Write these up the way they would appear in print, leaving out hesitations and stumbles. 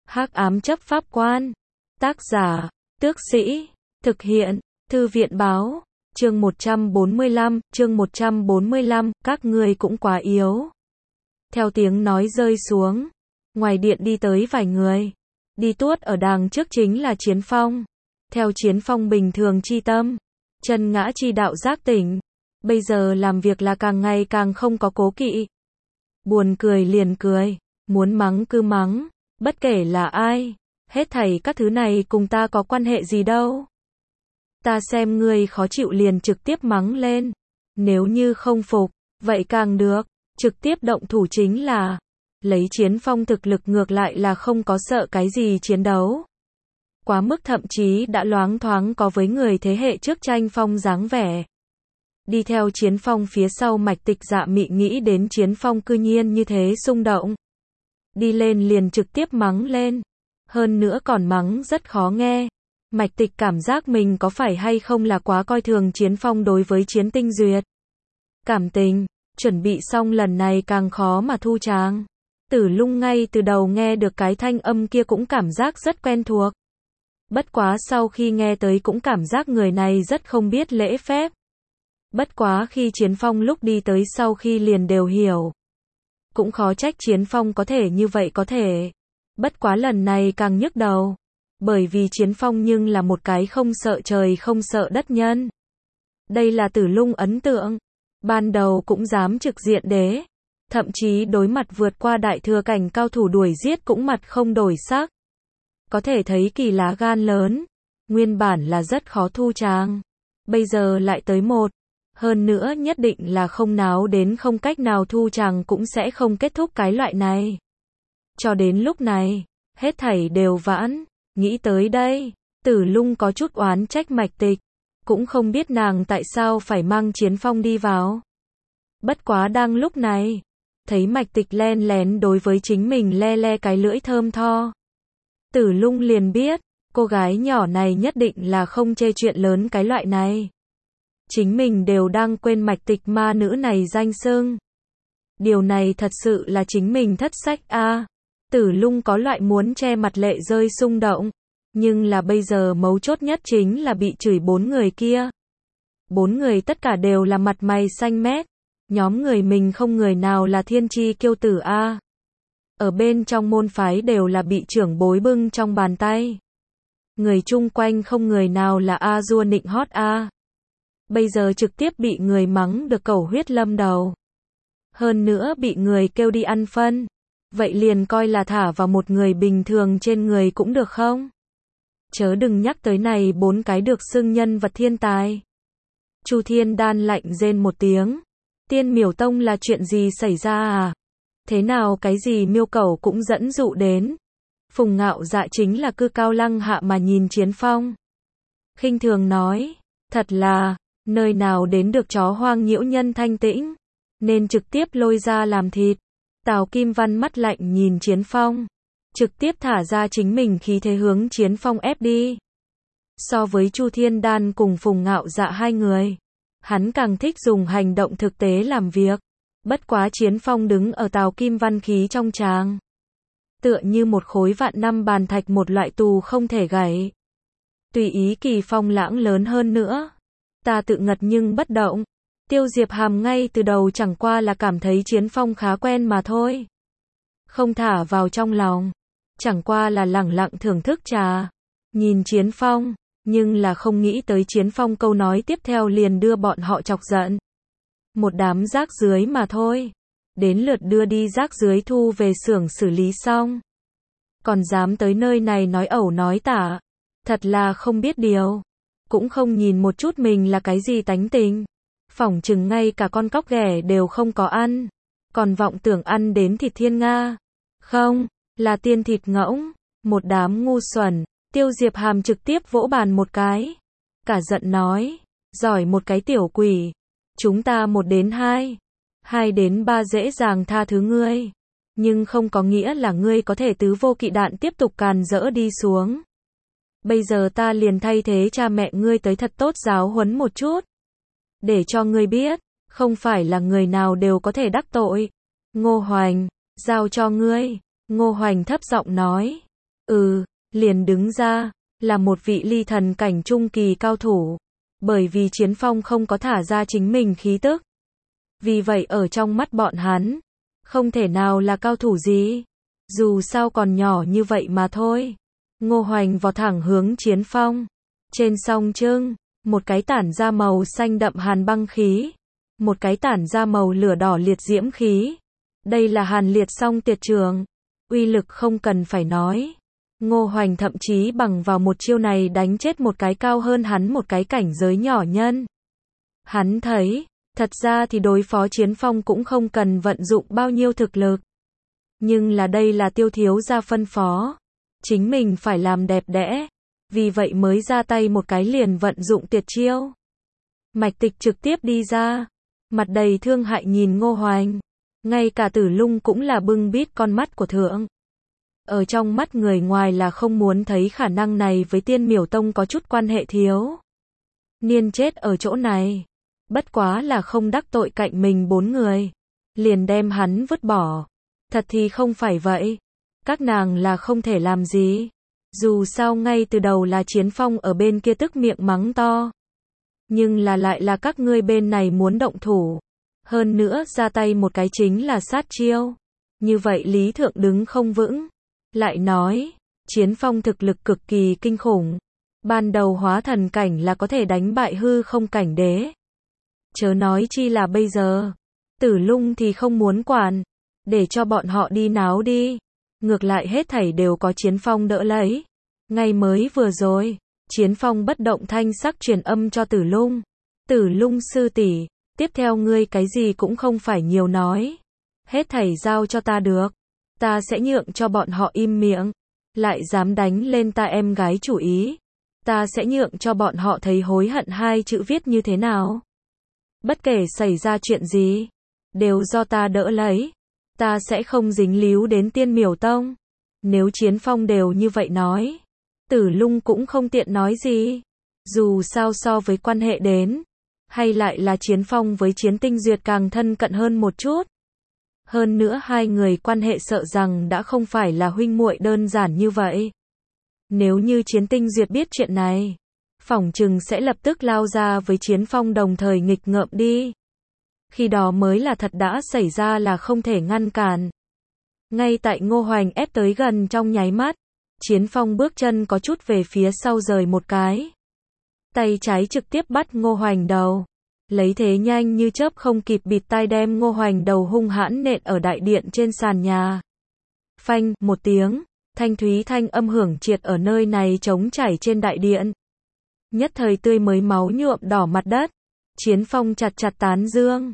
Hắc ám chấp pháp quan. Tác giả, Tước Sĩ. Thực hiện, Thư viện báo. Chương 145, các ngươi cũng quá yếu. Theo tiếng nói rơi xuống, ngoài điện đi tới vài người. Đi tuốt ở đằng trước chính là Chiến Phong. Theo Chiến Phong bình thường chi tâm, chân ngã chi đạo giác tỉnh. Bây giờ làm việc là càng ngày càng không có cố kỵ. Buồn cười liền cười, muốn mắng cứ mắng, bất kể là ai, hết thảy các thứ này cùng ta có quan hệ gì đâu. Ta xem ngươi khó chịu liền trực tiếp mắng lên, nếu như không phục, vậy càng được, trực tiếp động thủ chính là. Lấy Chiến Phong thực lực ngược lại là không có sợ cái gì chiến đấu. Quá mức thậm chí đã loáng thoáng có với người thế hệ trước tranh phong dáng vẻ. Đi theo Chiến Phong phía sau Mạch Tịch Dạ Mị nghĩ đến Chiến Phong cư nhiên như thế xung động. Đi lên liền trực tiếp mắng lên. Hơn nữa còn mắng rất khó nghe. Mạch Tịch cảm giác mình có phải hay không là quá coi thường Chiến Phong đối với Chiến Tinh Duyệt. Cảm tình, chuẩn bị xong lần này càng khó mà thu tràng. Tử Lung ngay từ đầu nghe được cái thanh âm kia cũng cảm giác rất quen thuộc. Bất quá sau khi nghe tới cũng cảm giác người này rất không biết lễ phép. Bất quá khi Chiến Phong lúc đi tới sau khi liền đều hiểu. Cũng khó trách Chiến Phong có thể như vậy có thể. Bất quá lần này càng nhức đầu. Bởi vì Chiến Phong nhưng là một cái không sợ trời không sợ đất nhân. Đây là Tử Lung ấn tượng. Ban đầu cũng dám trực diện đế. Thậm chí đối mặt vượt qua đại thừa cảnh cao thủ đuổi giết cũng mặt không đổi sắc. Có thể thấy kỳ lá gan lớn. Nguyên bản là rất khó thu tràng. Bây giờ lại tới một. Hơn nữa nhất định là không náo đến không cách nào thu tràng cũng sẽ không kết thúc cái loại này. Cho đến lúc này, hết thảy đều vãn. Nghĩ tới đây, Tử Lung có chút oán trách Mạch Tịch. Cũng không biết nàng tại sao phải mang Chiến Phong đi vào. Bất quá đang lúc này, thấy Mạch Tịch len lén đối với chính mình le le cái lưỡi thơm tho. Tử Lung liền biết, cô gái nhỏ này nhất định là không chê chuyện lớn cái loại này. Chính mình đều đang quên Mạch Tịch ma nữ này danh xưng. Điều này thật sự là chính mình thất sách a. Tử Lung có loại muốn che mặt lệ rơi xung động. Nhưng là bây giờ mấu chốt nhất chính là bị chửi 4 người kia. 4 người tất cả đều là mặt mày xanh mét. Nhóm người mình không người nào là thiên chi kiêu tử a. Ở bên trong môn phái đều là bị trưởng bối bưng trong bàn tay. Người chung quanh không người nào là a dua nịnh hót a. Bây giờ trực tiếp bị người mắng được cầu huyết lâm đầu. Hơn nữa bị người kêu đi ăn phân. Vậy liền coi là thả vào một người bình thường trên người cũng được không? Chớ đừng nhắc tới này 4 cái được xưng nhân vật thiên tài. Chu Thiên Đan lạnh rên một tiếng. Tiên Miểu Tông là chuyện gì xảy ra à? Thế nào cái gì miêu cẩu cũng dẫn dụ đến. Phùng Ngạo Dạ chính là cư cao lăng hạ mà nhìn Chiến Phong. Khinh thường nói, thật là, nơi nào đến được chó hoang nhiễu nhân thanh tĩnh, nên trực tiếp lôi ra làm thịt. Tào Kim Văn mắt lạnh nhìn Chiến Phong, trực tiếp thả ra chính mình khí thế hướng Chiến Phong ép đi. So với Chu Thiên Đan cùng Phùng Ngạo Dạ hai người, hắn càng thích dùng hành động thực tế làm việc. Bất quá Chiến Phong đứng ở Tào Kim Văn khí trong tràng. Tựa như một khối vạn năm bàn thạch một loại tù không thể gãy. Tùy ý kỳ phong lãng lớn hơn nữa. Ta tự ngật nhưng bất động. Tiêu Diệp Hàm ngay từ đầu chẳng qua là cảm thấy Chiến Phong khá quen mà thôi. Không thả vào trong lòng. Chẳng qua là lẳng lặng thưởng thức trà. Nhìn Chiến Phong, nhưng là không nghĩ tới Chiến Phong câu nói tiếp theo liền đưa bọn họ chọc giận. Một đám rác dưới mà thôi. Đến lượt đưa đi rác dưới thu về xưởng xử lý xong. Còn dám tới nơi này nói ẩu nói tả. Thật là không biết điều. Cũng không nhìn một chút mình là cái gì tánh tình. Phỏng chừng ngay cả con cóc ghẻ đều không có ăn. Còn vọng tưởng ăn đến thịt thiên nga. Không, là tiên thịt ngỗng. Một đám ngu xuẩn. Tiêu Diệp Hàm trực tiếp vỗ bàn một cái. Cả giận nói. Giỏi một cái tiểu quỷ. Chúng ta 1 đến 2. 2 đến 3 dễ dàng tha thứ ngươi. Nhưng không có nghĩa là ngươi có thể tứ vô kỵ đạn tiếp tục càn rỡ đi xuống. Bây giờ ta liền thay thế cha mẹ ngươi tới thật tốt giáo huấn một chút. Để cho ngươi biết, không phải là người nào đều có thể đắc tội. Ngô Hoành, giao cho ngươi. Ngô Hoành thấp giọng nói. Liền đứng ra, là một vị ly thần cảnh trung kỳ cao thủ. Bởi vì Chiến Phong không có thả ra chính mình khí tức. Vì vậy ở trong mắt bọn hắn, không thể nào là cao thủ gì. Dù sao còn nhỏ như vậy mà thôi. Ngô Hoành vọt thẳng hướng Chiến Phong. Trên song trưng, một cái tản ra màu xanh đậm hàn băng khí. Một cái tản ra màu lửa đỏ liệt diễm khí. Đây là Hàn Liệt song tuyệt trường. Uy lực không cần phải nói. Ngô Hoành thậm chí bằng vào một chiêu này đánh chết một cái cao hơn hắn một cái cảnh giới nhỏ nhân. Hắn thấy, thật ra thì đối phó Chiến Phong cũng không cần vận dụng bao nhiêu thực lực. Nhưng là đây là Tiêu thiếu gia phân phó. Chính mình phải làm đẹp đẽ. Vì vậy mới ra tay một cái liền vận dụng tuyệt chiêu. Mạch Tịch trực tiếp đi ra. Mặt đầy thương hại nhìn Ngô Hoành. Ngay cả Tử Lung cũng là bưng bít con mắt của thượng. Ở trong mắt người ngoài là không muốn thấy khả năng này với Tiên Miểu Tông có chút quan hệ thiếu. Niên chết ở chỗ này. Bất quá là không đắc tội cạnh mình 4 người. Liền đem hắn vứt bỏ. Thật thì không phải vậy. Các nàng là không thể làm gì. Dù sao ngay từ đầu là Chiến Phong ở bên kia tức miệng mắng to. Nhưng là lại là các ngươi bên này muốn động thủ. Hơn nữa ra tay một cái chính là sát chiêu. Như vậy Lý Thượng đứng không vững. Lại nói, Chiến Phong thực lực cực kỳ kinh khủng. Ban đầu hóa thần cảnh là có thể đánh bại hư không cảnh đế. Chớ nói chi là bây giờ. Tử Lung thì không muốn quản. Để cho bọn họ đi náo đi. Ngược lại hết thảy đều có Chiến Phong đỡ lấy. Ngay mới vừa rồi, Chiến Phong bất động thanh sắc truyền âm cho Tử Lung. Tử Lung sư tỷ, tiếp theo ngươi cái gì cũng không phải nhiều nói. Hết thảy giao cho ta được. Ta sẽ nhượng cho bọn họ im miệng. Lại dám đánh lên ta em gái chủ ý. Ta sẽ nhượng cho bọn họ thấy hối hận 2 chữ viết như thế nào. Bất kể xảy ra chuyện gì, đều do ta đỡ lấy. Ta sẽ không dính líu đến Tiên Miểu Tông. Nếu Chiến Phong đều như vậy nói, Tử Lung cũng không tiện nói gì. Dù sao so với quan hệ đến, hay lại là Chiến Phong với Chiến Tinh Duyệt càng thân cận hơn một chút. Hơn nữa hai người quan hệ sợ rằng đã không phải là huynh muội đơn giản như vậy. Nếu như Chiến Tinh Duyệt biết chuyện này, phỏng chừng sẽ lập tức lao ra với Chiến Phong đồng thời nghịch ngợm đi. Khi đó mới là thật đã xảy ra là không thể ngăn cản. Ngay tại Ngô Hoành ép tới gần trong nháy mắt, Chiến Phong bước chân có chút về phía sau rời một cái. Tay trái trực tiếp bắt Ngô Hoành đầu. Lấy thế nhanh như chớp không kịp bịt tai đem Ngô Hoành đầu hung hãn nện ở đại điện trên sàn nhà. Phanh, một tiếng, thanh thúy thanh âm hưởng triệt ở nơi này trống trải trên đại điện. Nhất thời tươi mới máu nhuộm đỏ mặt đất. Chiến Phong chặt chặt tán dương.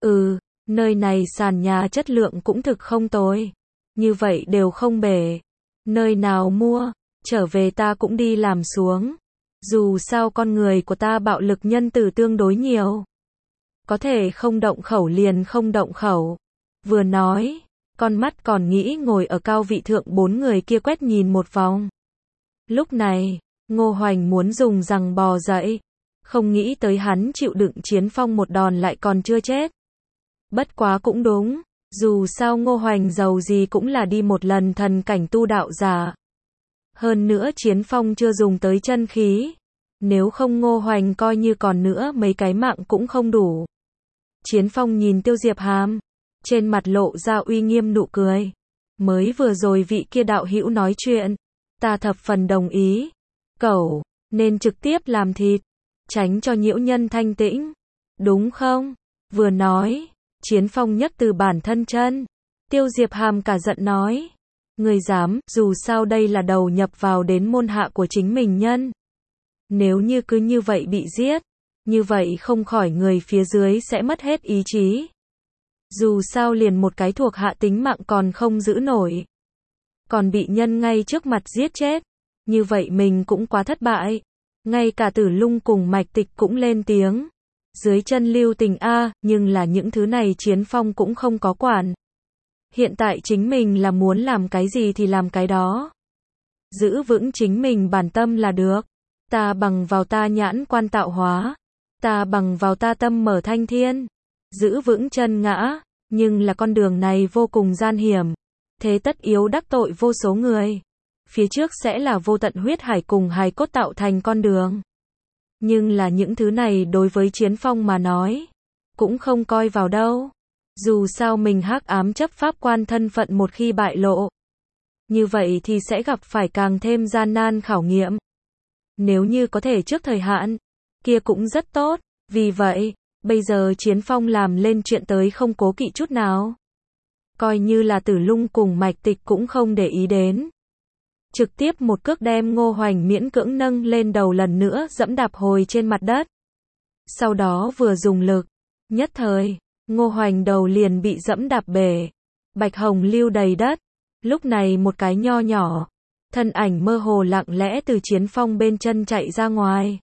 Nơi này sàn nhà chất lượng cũng thực không tồi. Như vậy đều không bể. Nơi nào mua, trở về ta cũng đi làm xuống. Dù sao con người của ta bạo lực nhân từ tương đối nhiều. Có thể không động khẩu liền không động khẩu. Vừa nói, con mắt còn nghĩ ngồi ở cao vị thượng 4 người kia quét nhìn một vòng. Lúc này, Ngô Hoành muốn dùng giằng bò dậy. Không nghĩ tới hắn chịu đựng Chiến Phong một đòn lại còn chưa chết. Bất quá cũng đúng. Dù sao Ngô Hoành giàu gì cũng là đi một lần thần cảnh tu đạo giả. Hơn nữa Chiến Phong chưa dùng tới chân khí. Nếu không Ngô Hoành coi như còn nữa mấy cái mạng cũng không đủ. Chiến Phong nhìn Tiêu Diệp Hàm. Trên mặt lộ ra uy nghiêm nụ cười. Mới vừa rồi vị kia đạo hữu nói chuyện. Ta thập phần đồng ý. Cẩu, nên trực tiếp làm thịt. Tránh cho nhiễu nhân thanh tĩnh. Đúng không? Vừa nói. Chiến Phong nhấc từ bản thân chân. Tiêu Diệp Hàm cả giận nói. Người dám, dù sao đây là đầu nhập vào đến môn hạ của chính mình nhân. Nếu như cứ như vậy bị giết, như vậy không khỏi người phía dưới sẽ mất hết ý chí. Dù sao liền một cái thuộc hạ tính mạng còn không giữ nổi. Còn bị nhân ngay trước mặt giết chết. Như vậy mình cũng quá thất bại. Ngay cả Tử Lung cùng Mạch Tịch cũng lên tiếng. Dưới chân lưu tình a, nhưng là những thứ này Chiến Phong cũng không có quản. Hiện tại chính mình là muốn làm cái gì thì làm cái đó. Giữ vững chính mình bản tâm là được. Ta bằng vào ta nhãn quan tạo hóa. Ta bằng vào ta tâm mở thanh thiên. Giữ vững chân ngã. Nhưng là con đường này vô cùng gian hiểm. Thế tất yếu đắc tội vô số người. phía trước sẽ là vô tận huyết hải cùng hài cốt tạo thành con đường. Nhưng là những thứ này đối với Chiến Phong mà nói, cũng không coi vào đâu. Dù sao mình hắc ám chấp pháp quan thân phận một khi bại lộ, như vậy thì sẽ gặp phải càng thêm gian nan khảo nghiệm. Nếu như có thể trước thời hạn, kia cũng rất tốt. Vì vậy, bây giờ Chiến Phong làm lên chuyện tới không cố kỵ chút nào. Coi như là Tử Lung cùng Mạch Tịch cũng không để ý đến. Trực tiếp một cước đem Ngô Hoành miễn cưỡng nâng lên đầu lần nữa dẫm đạp hồi trên mặt đất. Sau đó vừa dùng lực, nhất thời, Ngô Hoành đầu liền bị dẫm đạp bể. Bạch hồng lưu đầy đất. Lúc này một cái nho nhỏ, thân ảnh mơ hồ lặng lẽ từ Chiến Phong bên chân chạy ra ngoài.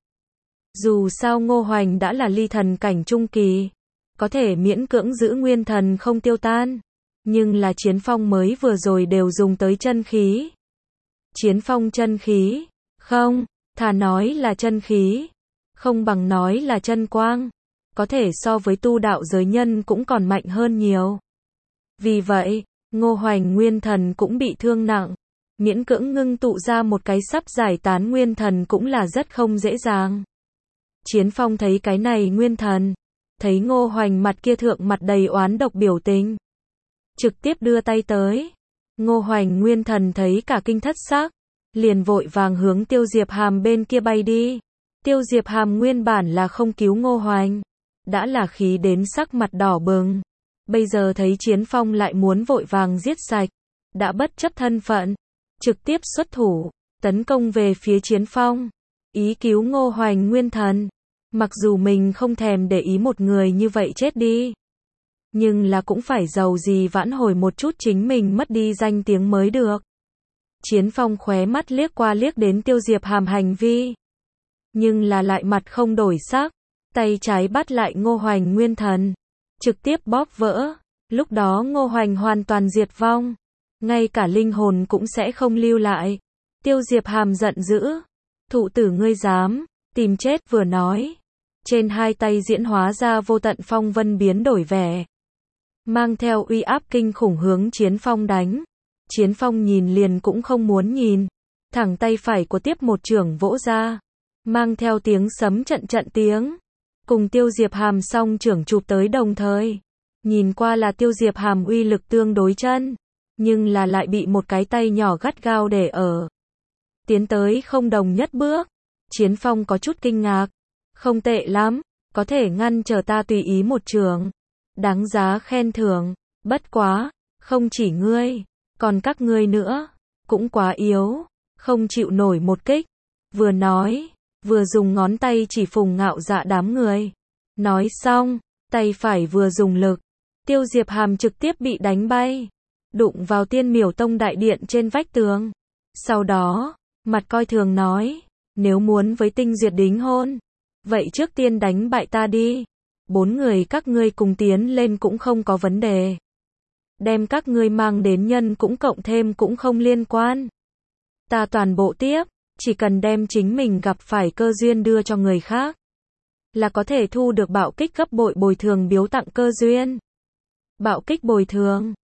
Dù sao Ngô Hoành đã là ly thần cảnh trung kỳ, có thể miễn cưỡng giữ nguyên thần không tiêu tan. Nhưng là Chiến Phong mới vừa rồi đều dùng tới chân khí. Chiến Phong chân khí, không, thà nói là chân khí, không bằng nói là chân quang, có thể so với tu đạo giới nhân cũng còn mạnh hơn nhiều. Vì vậy, Ngô Hoành nguyên thần cũng bị thương nặng, miễn cưỡng ngưng tụ ra một cái sắp giải tán nguyên thần cũng là rất không dễ dàng. Chiến Phong thấy cái này nguyên thần, thấy Ngô Hoành mặt kia thượng mặt đầy oán độc biểu tình, trực tiếp đưa tay tới. Ngô Hoành nguyên thần thấy cả kinh thất xác, liền vội vàng hướng Tiêu Diệp Hàm bên kia bay đi. Tiêu Diệp Hàm nguyên bản là không cứu Ngô Hoành, đã là khí đến sắc mặt đỏ bừng. Bây giờ thấy Chiến Phong lại muốn vội vàng giết sạch, đã bất chấp thân phận, trực tiếp xuất thủ, tấn công về phía Chiến Phong, ý cứu Ngô Hoành nguyên thần. Mặc dù mình không thèm để ý một người như vậy chết đi, nhưng là cũng phải giàu gì vãn hồi một chút chính mình mất đi danh tiếng mới được. Chiến Phong khóe mắt liếc qua liếc đến Tiêu Diệp Hàm hành vi, nhưng là lại mặt không đổi sắc, tay trái bắt lại Ngô Hoành nguyên thần, trực tiếp bóp vỡ. Lúc đó Ngô Hoành hoàn toàn diệt vong, ngay cả linh hồn cũng sẽ không lưu lại. Tiêu Diệp Hàm giận dữ, thụ tử ngươi dám tìm chết, vừa nói, trên hai tay diễn hóa ra vô tận phong vân biến đổi vẻ, mang theo uy áp kinh khủng hướng Chiến Phong đánh. Chiến Phong nhìn liền cũng không muốn nhìn, thẳng tay phải của tiếp một chưởng vỗ ra, mang theo tiếng sấm trận trận tiếng, cùng Tiêu Diệp Hàm song chưởng chụp tới đồng thời. Nhìn qua là Tiêu Diệp Hàm uy lực tương đối chân, nhưng là lại bị một cái tay nhỏ gắt gao để ở. Tiến tới không đồng nhất bước. Chiến Phong có chút kinh ngạc, không tệ lắm, có thể ngăn trở ta tùy ý một chưởng, đáng giá khen thưởng. Bất quá, không chỉ ngươi, còn các ngươi nữa, cũng quá yếu, không chịu nổi một kích. Vừa nói, vừa dùng ngón tay chỉ Phùng Ngạo Dạ đám người. Nói xong, tay phải vừa dùng lực, Tiêu Diệp Hàm trực tiếp bị đánh bay, đụng vào Tiên Miểu Tông đại điện trên vách tường. Sau đó, mặt coi thường nói, nếu muốn với Tinh Duyệt đính hôn, vậy trước tiên đánh bại ta đi. 4 người các ngươi cùng tiến lên cũng không có vấn đề. Đem các ngươi mang đến nhân cũng cộng thêm cũng không liên quan. Ta toàn bộ tiếp, chỉ cần đem chính mình gặp phải cơ duyên đưa cho người khác, là có thể thu được bạo kích gấp bội bồi thường biếu tặng cơ duyên. Bạo kích bồi thường,